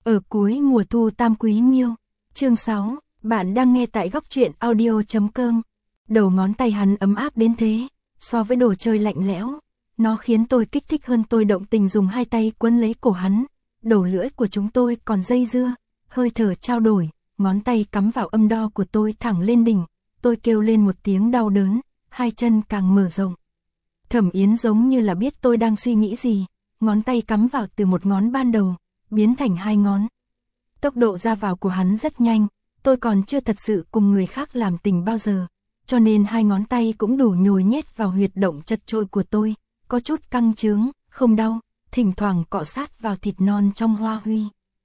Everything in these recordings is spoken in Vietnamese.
Ở cuối mùa thu Tam Quý Miêu. Chương 6, bạn đang nghe tại góc truyện audio.com. Đầu ngón tay hắn ấm áp đến thế, so với đồ chơi lạnh lẽo, nó khiến tôi kích thích hơn. Tôi động tình dùng hai tay quấn lấy cổ hắn, đầu lưỡi của chúng tôi còn dây dưa, hơi thở trao đổi, ngón tay cắm vào âm đo của tôi thẳng lên đỉnh, tôi kêu lên một tiếng đau đớn, hai chân càng mở rộng. Thẩm Yến giống như là biết tôi đang suy nghĩ gì, ngón tay cắm vào từ một ngón ban đầu, biến thành hai ngón. Tốc độ ra vào của hắn rất nhanh, tôi còn chưa thật sự cùng người khác làm tình bao giờ, cho nên hai ngón tay cũng đủ nhồi nhét vào huyệt động chật chội của tôi, có chút căng chướng, không đau, thỉnh thoảng cọ sát vào thịt non trong Hoa Huy.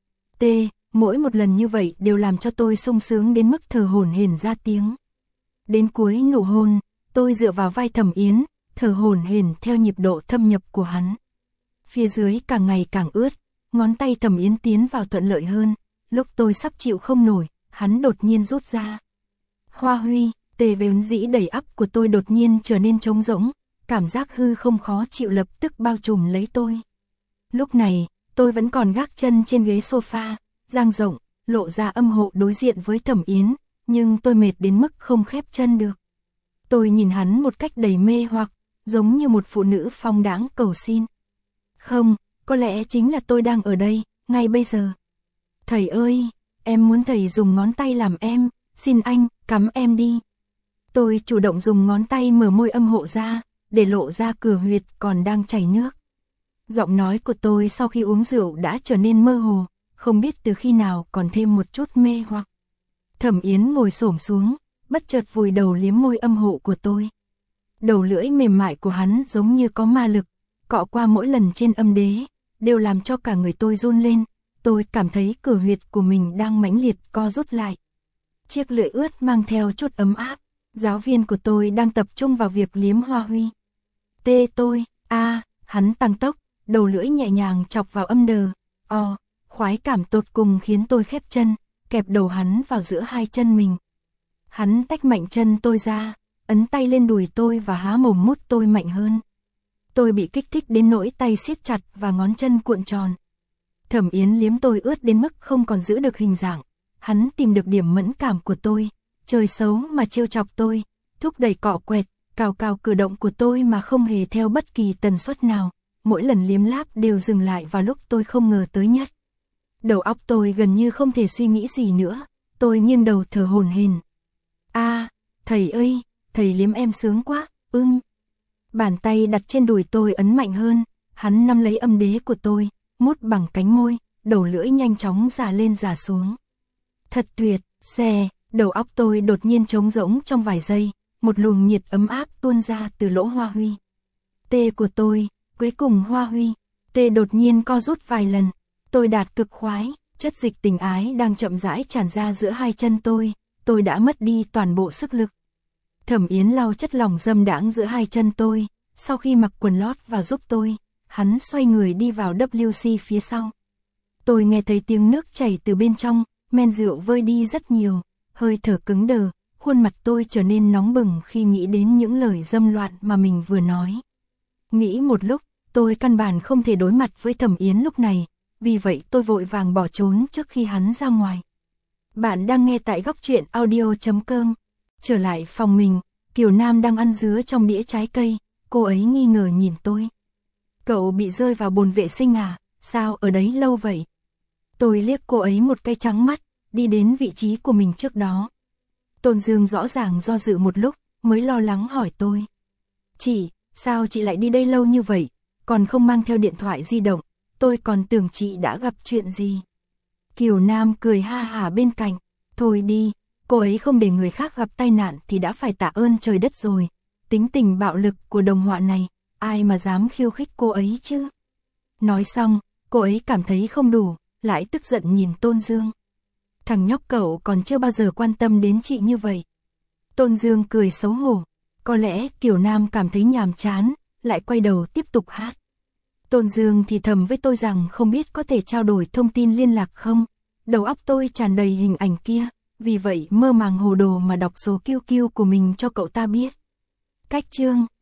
Mỗi một lần như vậy đều làm cho tôi sung sướng đến mức thở hổn hển ra tiếng. Đến cuối nụ hôn, tôi dựa vào vai Thẩm Yến, thở hổn hển theo nhịp độ thâm nhập của hắn. Phía dưới càng ngày càng ướt, ngón tay Thẩm Yến tiến vào thuận lợi hơn, lúc tôi sắp chịu không nổi, hắn đột nhiên rút ra. Hoa Huy, vốn dĩ đầy ắp của tôi đột nhiên trở nên trống rỗng, cảm giác hư không khó chịu lập tức bao trùm lấy tôi. Lúc này, tôi vẫn còn gác chân trên ghế sofa, dang rộng, lộ ra âm hộ đối diện với Thẩm Yến, nhưng tôi mệt đến mức không khép chân được. Tôi nhìn hắn một cách đầy mê hoặc, giống như một phụ nữ phóng đãng cầu xin. Không, có lẽ chính là tôi đang ở đây, ngay bây giờ. Thầy ơi, em muốn thầy dùng ngón tay làm em, xin anh, cắm em đi. Tôi chủ động dùng ngón tay mở môi âm hộ ra, để lộ ra cửa huyệt còn đang chảy nước. Giọng nói của tôi sau khi uống rượu đã trở nên mơ hồ, không biết từ khi nào còn thêm một chút mê hoặc. Thẩm Yến ngồi xổm xuống, bất chợt vùi đầu liếm môi âm hộ của tôi. Đầu lưỡi mềm mại của hắn giống như có ma lực, cọ qua mỗi lần trên âm đế, đều làm cho cả người tôi run lên. Tôi cảm thấy cửa huyệt của mình đang mãnh liệt co rút lại. Chiếc lưỡi ướt mang theo chút ấm áp. Giáo viên của tôi đang tập trung vào việc liếm Hoa Huy. Hắn tăng tốc, đầu lưỡi nhẹ nhàng chọc vào âm đờ. Khoái cảm tột cùng khiến tôi khép chân, kẹp đầu hắn vào giữa hai chân mình. Hắn tách mạnh chân tôi ra, ấn tay lên đùi tôi và há mồm mút tôi mạnh hơn. Tôi bị kích thích đến nỗi tay siết chặt và ngón chân cuộn tròn. Thẩm Yến liếm tôi ướt đến mức không còn giữ được hình dạng. Hắn tìm được điểm mẫn cảm của tôi, chơi xấu mà trêu chọc tôi, thúc đẩy cọ quẹt, cào cào cử động của tôi mà không hề theo bất kỳ tần suất nào. Mỗi lần liếm láp đều dừng lại vào lúc tôi không ngờ tới nhất. Đầu óc tôi gần như không thể suy nghĩ gì nữa, tôi nghiêng đầu thở hổn hển. Thầy ơi, thầy liếm em sướng quá, Bàn tay đặt trên đùi tôi ấn mạnh hơn, hắn nắm lấy âm đế của tôi, mút bằng cánh môi, đầu lưỡi nhanh chóng rà lên rà xuống. Thật tuyệt, đầu óc tôi đột nhiên trống rỗng trong vài giây, một luồng nhiệt ấm áp tuôn ra từ lỗ Hoa Huy. Của tôi, cuối cùng Hoa Huy, đột nhiên co rút vài lần, tôi đạt cực khoái, chất dịch tình ái đang chậm rãi tràn ra giữa hai chân tôi đã mất đi toàn bộ sức lực. Thẩm Yến lau chất lỏng dâm đãng giữa hai chân tôi, sau khi mặc quần lót vào giúp tôi, hắn xoay người đi vào WC phía sau. Tôi nghe thấy tiếng nước chảy từ bên trong, men rượu vơi đi rất nhiều, hơi thở cứng đờ, khuôn mặt tôi trở nên nóng bừng khi nghĩ đến những lời dâm loạn mà mình vừa nói. Nghĩ một lúc, tôi căn bản không thể đối mặt với Thẩm Yến lúc này, vì vậy tôi vội vàng bỏ trốn trước khi hắn ra ngoài. Bạn đang nghe tại góc truyện audio.com. Trở lại phòng mình, Kiều Nam đang ăn dứa trong đĩa trái cây, cô ấy nghi ngờ nhìn tôi. Cậu bị rơi vào bồn vệ sinh à, sao ở đấy lâu vậy? Tôi liếc cô ấy một cái trắng mắt, đi đến vị trí của mình trước đó. Tôn Dương rõ ràng do dự một lúc, mới lo lắng hỏi tôi. Chị, sao chị lại đi đây lâu như vậy, còn không mang theo điện thoại di động, tôi còn tưởng chị đã gặp chuyện gì. Kiều Nam cười ha hả bên cạnh, thôi đi, cô ấy không để người khác gặp tai nạn thì đã phải tạ ơn trời đất rồi. Tính tình bạo lực của đồng họa này, ai mà dám khiêu khích cô ấy chứ. Nói xong, cô ấy cảm thấy không đủ, lại tức giận nhìn Tôn Dương. Thằng nhóc cậu còn chưa bao giờ quan tâm đến chị như vậy. Tôn Dương cười xấu hổ, có lẽ Kiều Nam cảm thấy nhàm chán, lại quay đầu tiếp tục hát. Tôn Dương thì thầm với tôi rằng không biết có thể trao đổi thông tin liên lạc không. Đầu óc tôi tràn đầy hình ảnh kia, vì vậy mơ màng hồ đồ mà đọc số QQ của mình cho cậu ta biết. Cách chương